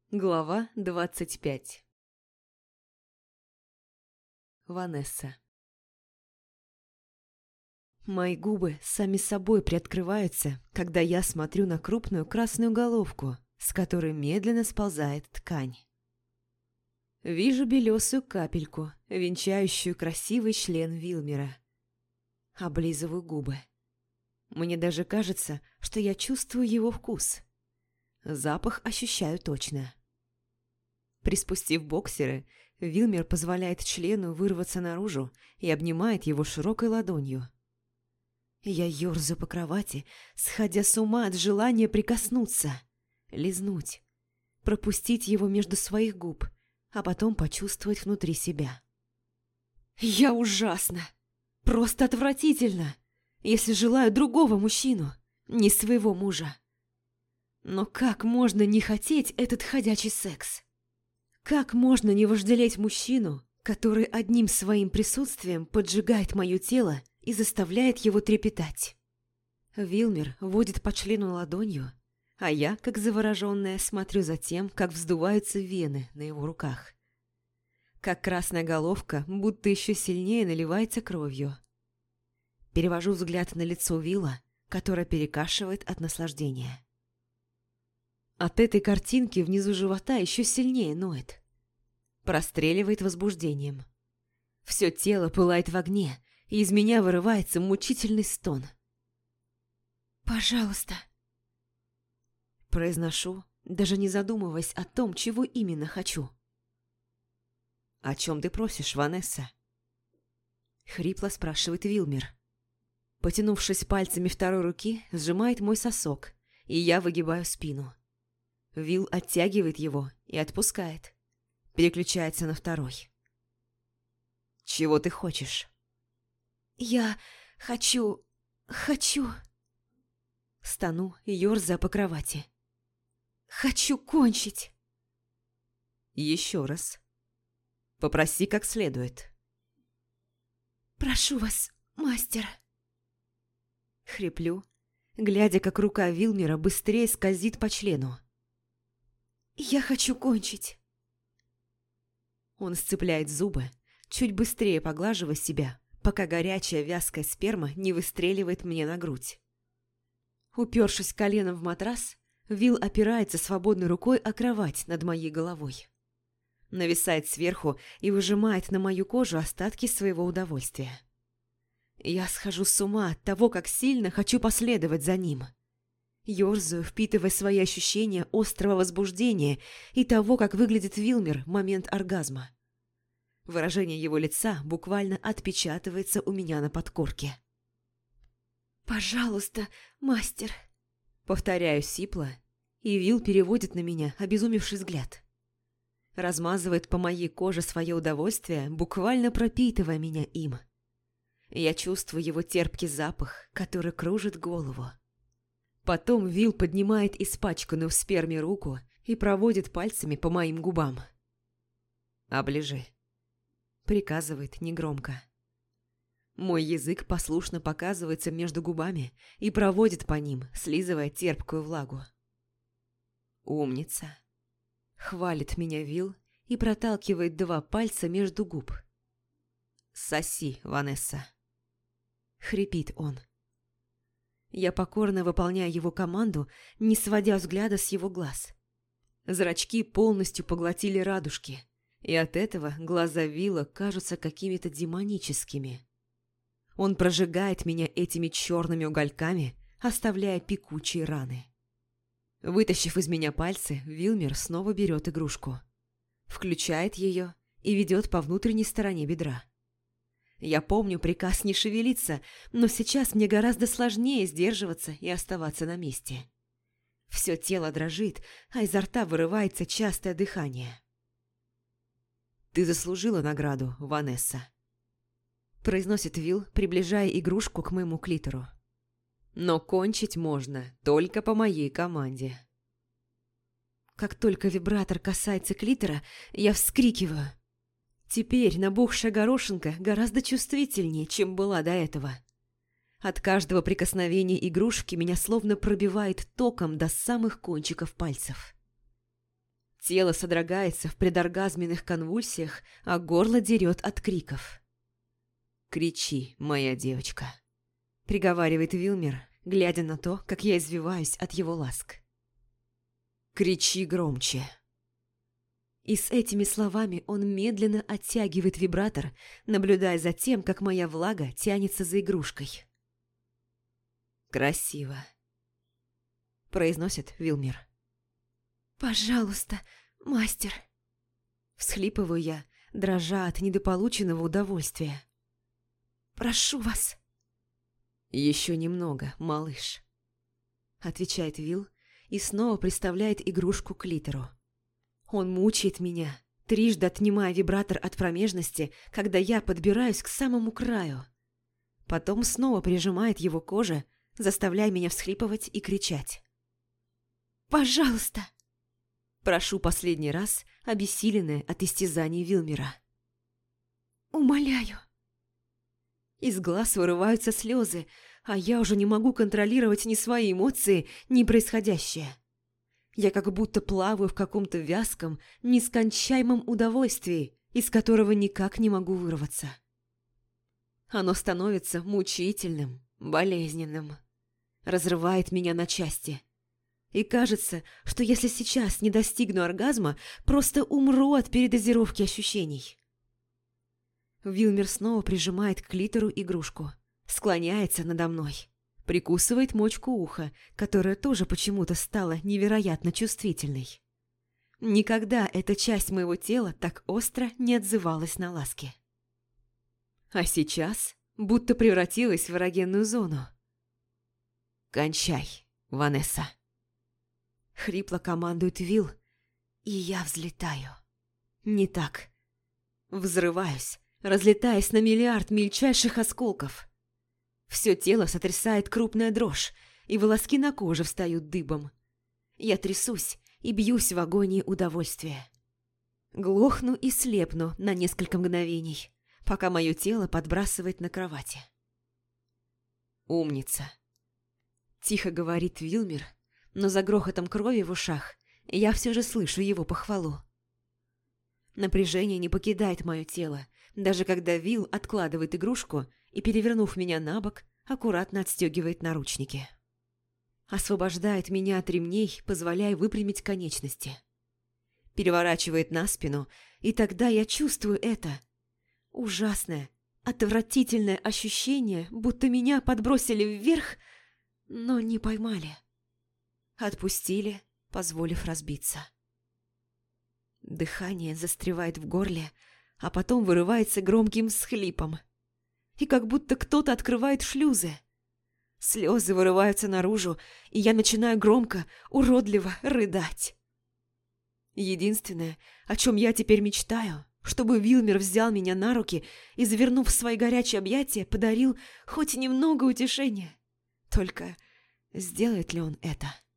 Глава 25. Ванесса. Мои губы сами собой приоткрываются, когда я смотрю на крупную красную головку, с которой медленно сползает ткань. Вижу белесую капельку, венчающую красивый член Вилмера. Облизываю губы. Мне даже кажется, что я чувствую его вкус. Запах ощущаю точно. Приспустив боксеры, Вилмер позволяет члену вырваться наружу и обнимает его широкой ладонью. Я ёрзаю по кровати, сходя с ума от желания прикоснуться, лизнуть, пропустить его между своих губ, а потом почувствовать внутри себя. Я ужасно, просто отвратительно, если желаю другого мужчину, не своего мужа. Но как можно не хотеть этот ходячий секс? Как можно не вожделеть мужчину, который одним своим присутствием поджигает мое тело и заставляет его трепетать? Вилмер водит по члену ладонью, а я, как завороженная, смотрю за тем, как вздуваются вены на его руках. Как красная головка будто еще сильнее наливается кровью. Перевожу взгляд на лицо Вилла, которое перекашивает от наслаждения. От этой картинки внизу живота еще сильнее ноет. Простреливает возбуждением. Все тело пылает в огне, и из меня вырывается мучительный стон. «Пожалуйста!» Произношу, даже не задумываясь о том, чего именно хочу. «О чем ты просишь, Ванесса?» Хрипло спрашивает Вилмер. Потянувшись пальцами второй руки, сжимает мой сосок, и я выгибаю спину. Вилл оттягивает его и отпускает. Переключается на второй. «Чего ты хочешь?» «Я хочу... Стану, ёрзая по кровати. «Хочу кончить!» «Еще раз. Попроси как следует». «Прошу вас, мастер!» Хриплю, глядя, как рука Вилмера быстрее скользит по члену. «Я хочу кончить!» Он сцепляет зубы, чуть быстрее поглаживая себя, пока горячая вязкая сперма не выстреливает мне на грудь. Упершись коленом в матрас, Вилл опирается свободной рукой о кровать над моей головой. Нависает сверху и выжимает на мою кожу остатки своего удовольствия. Я схожу с ума от того, как сильно хочу последовать за ним. Ёрзаю, впитывая свои ощущения острого возбуждения и того, как выглядит Вилмер в момент оргазма. Выражение его лица буквально отпечатывается у меня на подкорке. «Пожалуйста, мастер!» Повторяю сипло, и Вилл переводит на меня обезумевший взгляд. Размазывает по моей коже свое удовольствие, буквально пропитывая меня им. Я чувствую его терпкий запах, который кружит голову. Потом Вилл поднимает испачканную в сперме руку и проводит пальцами по моим губам. «Оближи», — приказывает негромко. Мой язык послушно показывается между губами и проводит по ним, слизывая терпкую влагу. «Умница», — хвалит меня Вилл и проталкивает 2 пальца между губ. «Соси, Ванесса», — хрипит он. Я покорно выполняю его команду, не сводя взгляда с его глаз. Зрачки полностью поглотили радужки, и от этого глаза Вилла кажутся какими-то демоническими. Он прожигает меня этими черными угольками, оставляя пекучие раны. Вытащив из меня пальцы, Вилмер снова берет игрушку. Включает ее и ведет по внутренней стороне бедра. Я помню приказ не шевелиться, но сейчас мне гораздо сложнее сдерживаться и оставаться на месте. Все тело дрожит, а изо рта вырывается частое дыхание. «Ты заслужила награду, Ванесса», – произносит Вилл, приближая игрушку к моему клитору. «Но кончить можно только по моей команде». Как только вибратор касается клитора, я вскрикиваю. Теперь набухшая горошинка гораздо чувствительнее, чем была до этого. От каждого прикосновения игрушки меня словно пробивает током до самых кончиков пальцев. Тело содрогается в предоргазменных конвульсиях, а горло дерет от криков. «Кричи, моя девочка», — приговаривает Вилмер, глядя на то, как я извиваюсь от его ласк. «Кричи громче». И с этими словами он медленно оттягивает вибратор, наблюдая за тем, как моя влага тянется за игрушкой. «Красиво», — произносит Вилмер. «Пожалуйста, мастер», — всхлипываю я, дрожа от недополученного удовольствия. «Прошу вас». «Еще немного, малыш», — отвечает Вил и снова приставляет игрушку к клитору. Он мучает меня, трижды отнимая вибратор от промежности, когда я подбираюсь к самому краю. Потом снова прижимает его к коже, заставляя меня всхлипывать и кричать. «Пожалуйста!» Прошу последний раз, обессиленная от истязаний Вилмера. «Умоляю!» Из глаз вырываются слезы, а я уже не могу контролировать ни свои эмоции, ни происходящее. Я как будто плаваю в каком-то вязком, нескончаемом удовольствии, из которого никак не могу вырваться. Оно становится мучительным, болезненным, разрывает меня на части. И кажется, что если сейчас не достигну оргазма, просто умру от передозировки ощущений. Вилмер снова прижимает к клитору игрушку, склоняется надо мной, прикусывает мочку уха, которая тоже почему-то стала невероятно чувствительной. Никогда эта часть моего тела так остро не отзывалась на ласки. А сейчас будто превратилась в эрогенную зону. «Кончай, Ванесса!» Хрипло командует Вил, и я взлетаю. Не так. Взрываюсь, разлетаясь на миллиард мельчайших осколков. Все тело сотрясает крупная дрожь, и волоски на коже встают дыбом. Я трясусь и бьюсь в агонии удовольствия. Глохну и слепну на несколько мгновений, пока мое тело подбрасывает на кровати. «Умница!» – тихо говорит Вилмер, но за грохотом крови в ушах я все же слышу его похвалу. Напряжение не покидает мое тело, даже когда Вил откладывает игрушку и, перевернув меня на бок, аккуратно отстегивает наручники. Освобождает меня от ремней, позволяя выпрямить конечности. Переворачивает на спину, и тогда я чувствую это. Ужасное, отвратительное ощущение, будто меня подбросили вверх, но не поймали. Отпустили, позволив разбиться. Дыхание застревает в горле, а потом вырывается громким всхлипом. И как будто кто-то открывает шлюзы. Слезы вырываются наружу, и я начинаю громко, уродливо рыдать. Единственное, о чем я теперь мечтаю, чтобы Вилмер взял меня на руки и, завернув в свои горячие объятия, подарил хоть немного утешения. Только сделает ли он это?